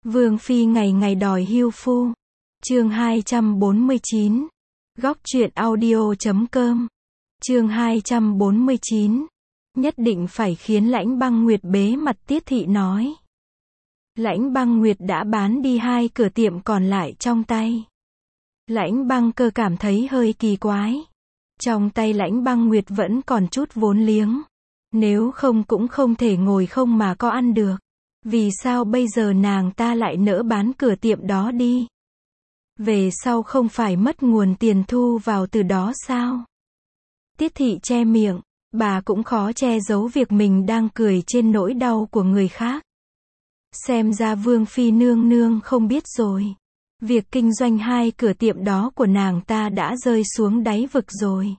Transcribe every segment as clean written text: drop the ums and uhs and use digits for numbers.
Vương phi ngày ngày đòi hưu phu. Chương 249. Góc truyện audio.com. Chương 249. Nhất định phải khiến Lãnh Băng Nguyệt bế mặt Tiết thị nói. Lãnh Băng Nguyệt đã bán đi 2 cửa tiệm còn lại trong tay. Lãnh Băng Cơ cảm thấy hơi kỳ quái. Trong tay Lãnh Băng Nguyệt vẫn còn chút vốn liếng. Nếu không cũng không thể ngồi không mà có ăn được. Vì sao bây giờ nàng ta lại nỡ bán cửa tiệm đó đi? Về sau không phải mất nguồn tiền thu vào từ đó sao? Tiết thị che miệng, bà cũng khó che giấu việc mình đang cười trên nỗi đau của người khác. Xem ra Vương phi nương nương không biết rồi. Việc kinh doanh 2 cửa tiệm đó của nàng ta đã rơi xuống đáy vực rồi.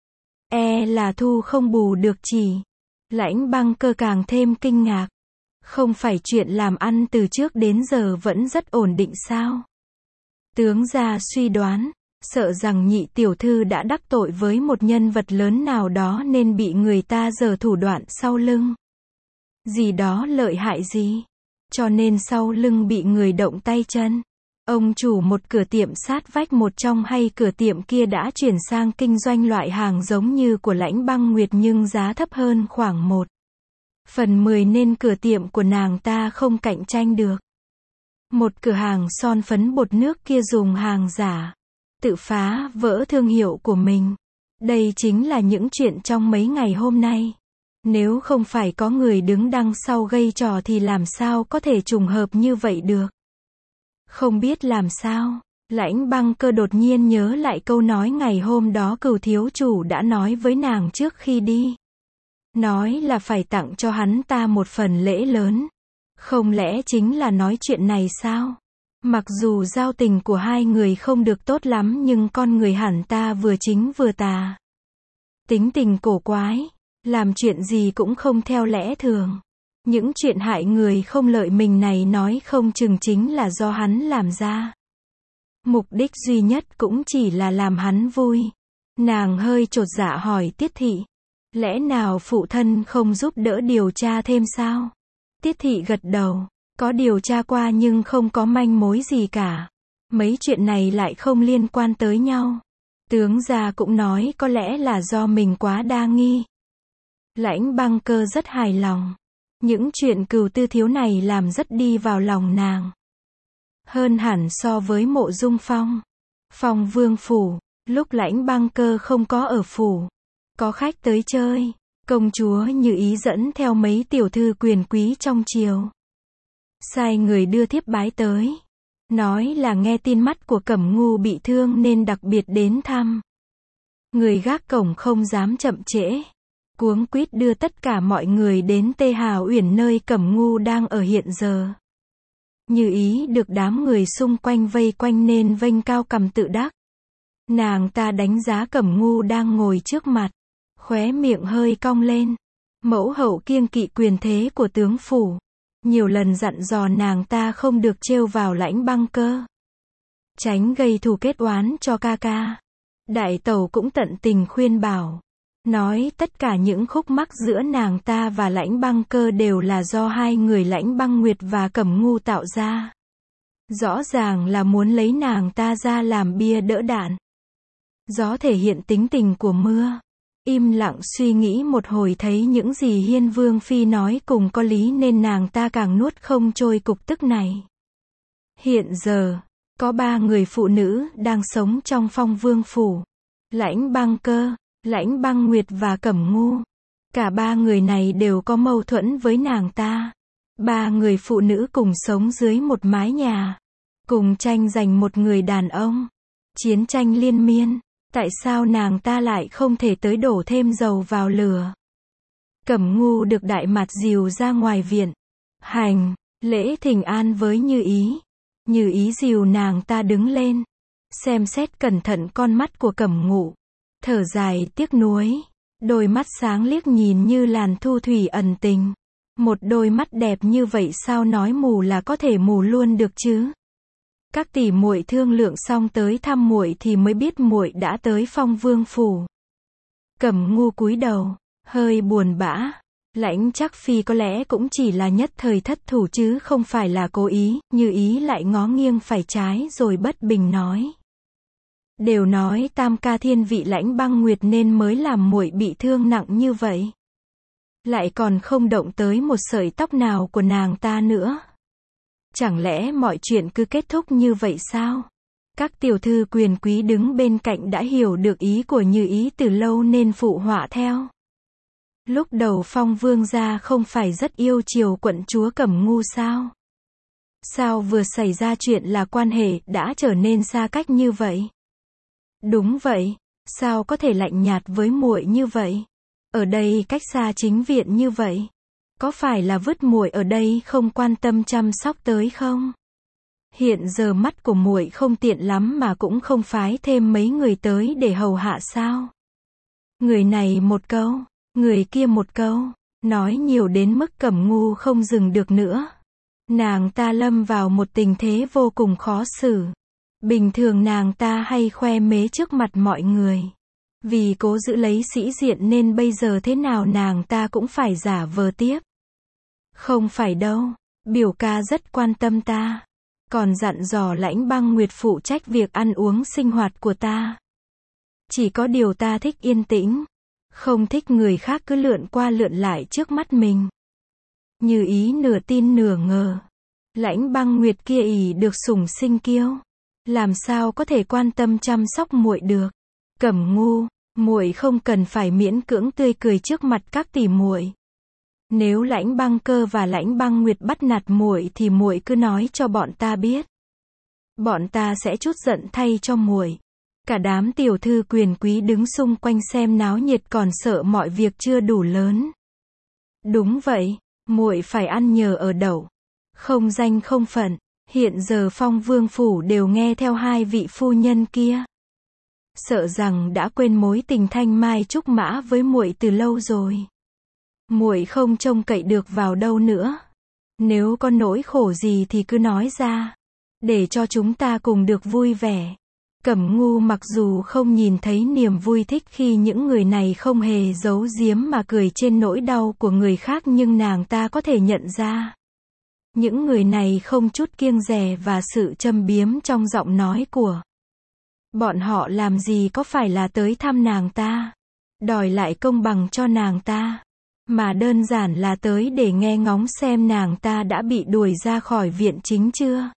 Là thu không bù được chỉ. Lãnh Băng Cơ càng thêm kinh ngạc. Không phải chuyện làm ăn từ trước đến giờ vẫn rất ổn định sao? Tướng gia suy đoán, sợ rằng nhị tiểu thư đã đắc tội với một nhân vật lớn nào đó nên bị người ta giở thủ đoạn sau lưng. Gì đó lợi hại gì? Cho nên sau lưng bị người động tay chân. Ông chủ một cửa tiệm sát vách một trong hay cửa tiệm kia đã chuyển sang kinh doanh loại hàng giống như của Lãnh Băng Nguyệt nhưng giá thấp hơn khoảng 1/10 nên cửa tiệm của nàng ta không cạnh tranh được. Một cửa hàng son phấn bột nước kia dùng hàng giả, tự phá vỡ thương hiệu của mình. Đây chính là những chuyện trong mấy ngày hôm nay. Nếu không phải có người đứng đằng sau gây trò thì làm sao có thể trùng hợp như vậy được. Không biết làm sao, Lãnh Băng Cơ đột nhiên nhớ lại câu nói ngày hôm đó Cửu thiếu chủ đã nói với nàng trước khi đi. Nói là phải tặng cho hắn ta một phần lễ lớn. Không lẽ chính là nói chuyện này sao? Mặc dù giao tình của hai người không được tốt lắm nhưng con người hẳn ta vừa chính vừa tà. Tính tình cổ quái, làm chuyện gì cũng không theo lẽ thường. Những chuyện hại người không lợi mình này nói không chừng chính là do hắn làm ra. Mục đích duy nhất cũng chỉ là làm hắn vui. Nàng hơi chột dạ hỏi Tiết thị. Lẽ nào phụ thân không giúp đỡ điều tra thêm sao? Tiết thị gật đầu. Có điều tra qua nhưng không có manh mối gì cả. Mấy chuyện này lại không liên quan tới nhau. Tướng gia cũng nói có lẽ là do mình quá đa nghi. Lãnh Băng Cơ rất hài lòng. Những chuyện Cửu tư thiếu này làm rất đi vào lòng nàng. Hơn hẳn so với Mộ Dung Phong. Phong vương phủ, lúc Lãnh Băng Cơ không có ở phủ. Có khách tới chơi, công chúa Như Ý dẫn theo mấy tiểu thư quyền quý trong triều. Sai người đưa thiếp bái tới. Nói là nghe tin mắt của Cẩm Ngu bị thương nên đặc biệt đến thăm. Người gác cổng không dám chậm trễ. Cuống quýt đưa tất cả mọi người đến Tê Hà Uyển nơi Cẩm Ngu đang ở hiện giờ. Như Ý được đám người xung quanh vây quanh nên vênh cao cằm tự đắc. Nàng ta đánh giá Cẩm Ngu đang ngồi trước mặt. Khóe miệng hơi cong lên. Mẫu hậu kiêng kỵ quyền thế của tướng phủ. Nhiều lần dặn dò nàng ta không được trêu vào Lãnh Băng Cơ. Tránh gây thù kết oán cho ca ca. Đại tẩu cũng tận tình khuyên bảo. Nói tất cả những khúc mắc giữa nàng ta và Lãnh Băng Cơ đều là do hai người Lãnh Băng Nguyệt và Cẩm Ngu tạo ra. Rõ ràng là muốn lấy nàng ta ra làm bia đỡ đạn. Gió thể hiện tính tình của mưa. Im lặng suy nghĩ một hồi thấy những gì Hiên Vương phi nói cùng có lý nên nàng ta càng nuốt không trôi cục tức này. Hiện giờ, có 3 người phụ nữ đang sống trong Phong vương phủ. Lãnh Băng Cơ, Lãnh Băng Nguyệt và Cẩm Ngu. Cả 3 người này đều có mâu thuẫn với nàng ta. 3 người phụ nữ cùng sống dưới một mái nhà. Cùng tranh giành một người đàn ông. Chiến tranh liên miên. Tại sao nàng ta lại không thể tới đổ thêm dầu vào lửa? Cẩm Ngu được Đại Mạt dìu ra ngoài viện. Hành lễ thỉnh an với Như Ý. Như Ý dìu nàng ta đứng lên. Xem xét cẩn thận con mắt của Cẩm Ngu. Thở dài tiếc nuối. Đôi mắt sáng liếc nhìn như làn thu thủy ẩn tình. Một đôi mắt đẹp như vậy sao nói mù là có thể mù luôn được chứ? Các tỷ muội thương lượng xong tới thăm muội thì mới biết muội đã tới Phong vương phủ. Cẩm Ngu cúi đầu, hơi buồn bã. Lãnh Trác Phi có lẽ cũng chỉ là nhất thời thất thủ chứ không phải là cố ý, Như Ý lại ngó nghiêng phải trái rồi bất bình nói. Đều nói tam ca thiên vị Lãnh Băng Nguyệt nên mới làm muội bị thương nặng như vậy. Lại còn không động tới một sợi tóc nào của nàng ta nữa. Chẳng lẽ mọi chuyện cứ kết thúc như vậy sao? Các tiểu thư quyền quý đứng bên cạnh đã hiểu được ý của Như Ý từ lâu nên phụ họa theo. Lúc đầu Phong Vương gia không phải rất yêu chiều quận chúa Cẩm Ngu sao? Sao vừa xảy ra chuyện là quan hệ đã trở nên xa cách như vậy? Đúng vậy, sao có thể lạnh nhạt với muội như vậy? Ở đây cách xa chính viện như vậy, có phải là vứt muội ở đây không quan tâm chăm sóc tới không? Hiện giờ mắt của muội không tiện lắm mà cũng không phái thêm mấy người tới để hầu hạ sao? Người này một câu, người kia một câu, nói nhiều đến mức Cẩm Ngu không dừng được nữa. Nàng ta lâm vào một tình thế vô cùng khó xử. Bình thường nàng ta hay khoe mế trước mặt mọi người. Vì cố giữ lấy sĩ diện nên bây giờ thế nào nàng ta cũng phải giả vờ tiếp. Không phải đâu, biểu ca rất quan tâm ta. Còn dặn dò Lãnh Băng Nguyệt phụ trách việc ăn uống sinh hoạt của ta. Chỉ có điều ta thích yên tĩnh. Không thích người khác cứ lượn qua lượn lại trước mắt mình. Như Ý nửa tin nửa ngờ. Lãnh Băng Nguyệt kia ỷ được sủng sinh kiêu. Làm sao có thể quan tâm chăm sóc muội được. Cẩm Ngu, muội không cần phải miễn cưỡng tươi cười trước mặt các tỷ muội. Nếu Lãnh Băng Cơ và Lãnh Băng Nguyệt bắt nạt muội thì muội cứ nói cho bọn ta biết. Bọn ta sẽ trút giận thay cho muội. Cả đám tiểu thư quyền quý đứng xung quanh xem náo nhiệt còn sợ mọi việc chưa đủ lớn. Đúng vậy, muội phải ăn nhờ ở đậu. Không danh không phận, hiện giờ Phong Vương phủ đều nghe theo hai vị phu nhân kia. Sợ rằng đã quên mối tình thanh mai trúc mã với muội từ lâu rồi. Muội không trông cậy được vào đâu nữa. Nếu có nỗi khổ gì thì cứ nói ra, để cho chúng ta cùng được vui vẻ. Cẩm Ngu mặc dù không nhìn thấy niềm vui thích khi những người này không hề giấu giếm mà cười trên nỗi đau của người khác nhưng nàng ta có thể nhận ra. Những người này không chút kiêng dè và sự châm biếm trong giọng nói của bọn họ làm gì có phải là tới thăm nàng ta, đòi lại công bằng cho nàng ta, mà đơn giản là tới để nghe ngóng xem nàng ta đã bị đuổi ra khỏi viện chính chưa.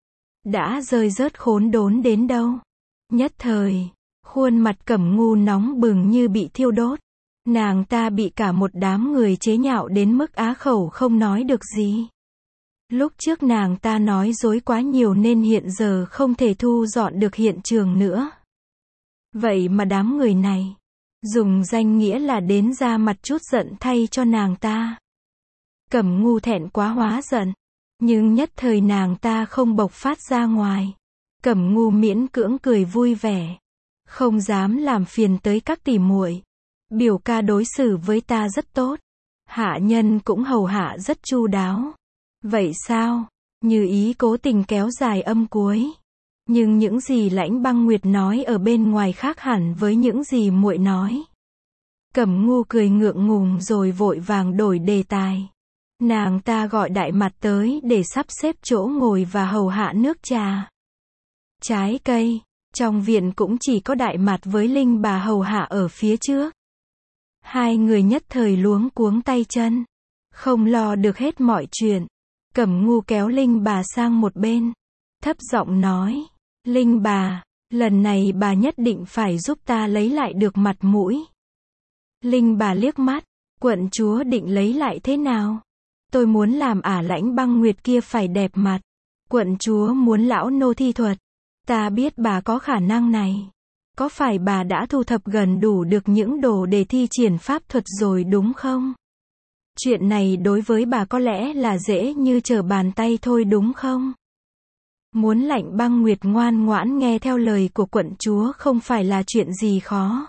Đã rơi rớt khốn đốn đến đâu. Nhất thời, khuôn mặt Cẩm Ngu nóng bừng như bị thiêu đốt. Nàng ta bị cả một đám người chế nhạo đến mức á khẩu không nói được gì. Lúc trước nàng ta nói dối quá nhiều nên hiện giờ không thể thu dọn được hiện trường nữa. Vậy mà đám người này dùng danh nghĩa là đến ra mặt chút giận thay cho nàng ta. Cẩm Ngu thẹn quá hóa giận, nhưng nhất thời nàng ta không bộc phát ra ngoài. Cẩm Ngu miễn cưỡng cười vui vẻ, không dám làm phiền tới các tỷ muội. Biểu ca đối xử với ta rất tốt, hạ nhân cũng hầu hạ rất chu đáo. Vậy sao? Như Ý cố tình kéo dài âm cuối. Nhưng những gì Lãnh Băng Nguyệt nói ở bên ngoài khác hẳn với những gì muội nói. Cẩm Ngu cười ngượng ngùng rồi vội vàng đổi đề tài. Nàng ta gọi Đại Mặt tới để sắp xếp chỗ ngồi và hầu hạ nước trà. Trái cây, trong viện cũng chỉ có Đại Mặt với Linh bà hầu hạ ở phía trước. Hai người nhất thời luống cuống tay chân, không lo được hết mọi chuyện. Cẩm Ngu kéo Linh bà sang một bên, thấp giọng nói, Linh bà, lần này bà nhất định phải giúp ta lấy lại được mặt mũi. Linh bà liếc mắt, quận chúa định lấy lại thế nào? Tôi muốn làm Lãnh Băng Nguyệt kia phải đẹp mặt. Quận chúa muốn lão nô thi thuật. Ta biết bà có khả năng này. Có phải bà đã thu thập gần đủ được những đồ để thi triển pháp thuật rồi đúng không? Chuyện này đối với bà có lẽ là dễ như trở bàn tay thôi đúng không? Muốn Lãnh Băng Nguyệt ngoan ngoãn nghe theo lời của quận chúa không phải là chuyện gì khó.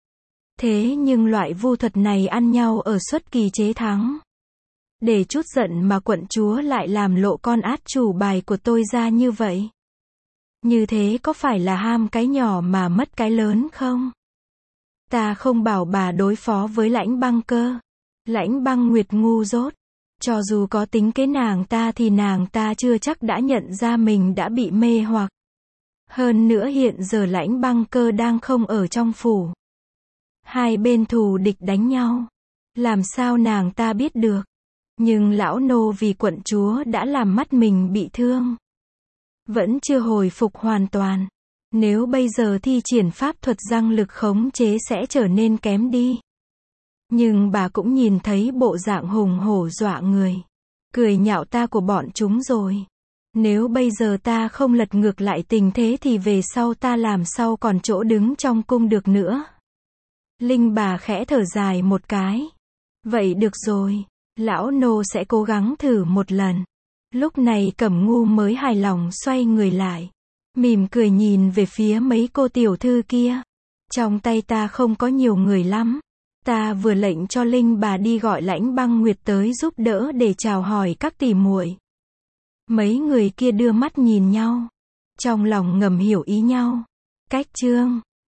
Thế nhưng loại vu thuật này ăn nhau ở xuất kỳ chế thắng. Để chút giận mà quận chúa lại làm lộ con át chủ bài của tôi ra như vậy. Như thế có phải là ham cái nhỏ mà mất cái lớn không? Ta không bảo bà đối phó với Lãnh Băng Cơ. Lãnh Băng Nguyệt ngu dốt. Cho dù có tính kế nàng ta thì nàng ta chưa chắc đã nhận ra mình đã bị mê hoặc. Hơn nữa hiện giờ Lãnh Băng Cơ đang không ở trong phủ. Hai bên thù địch đánh nhau. Làm sao nàng ta biết được. Nhưng lão nô vì quận chúa đã làm mắt mình bị thương. Vẫn chưa hồi phục hoàn toàn. Nếu bây giờ thi triển pháp thuật răng lực khống chế sẽ trở nên kém đi. Nhưng bà cũng nhìn thấy bộ dạng hùng hổ dọa người. Cười nhạo ta của bọn chúng rồi. Nếu bây giờ ta không lật ngược lại tình thế thì về sau ta làm sao còn chỗ đứng trong cung được nữa. Linh bà khẽ thở dài một cái. Vậy được rồi. Lão nô sẽ cố gắng thử một lần. Lúc này Cẩm Ngu mới hài lòng xoay người lại. Mỉm cười nhìn về phía mấy cô tiểu thư kia. Trong tay ta không có nhiều người lắm. Ta vừa lệnh cho Linh bà đi gọi Lãnh Băng Nguyệt tới giúp đỡ để chào hỏi các tỷ muội. Mấy người kia đưa mắt nhìn nhau. Trong lòng ngầm hiểu ý nhau. Cách chương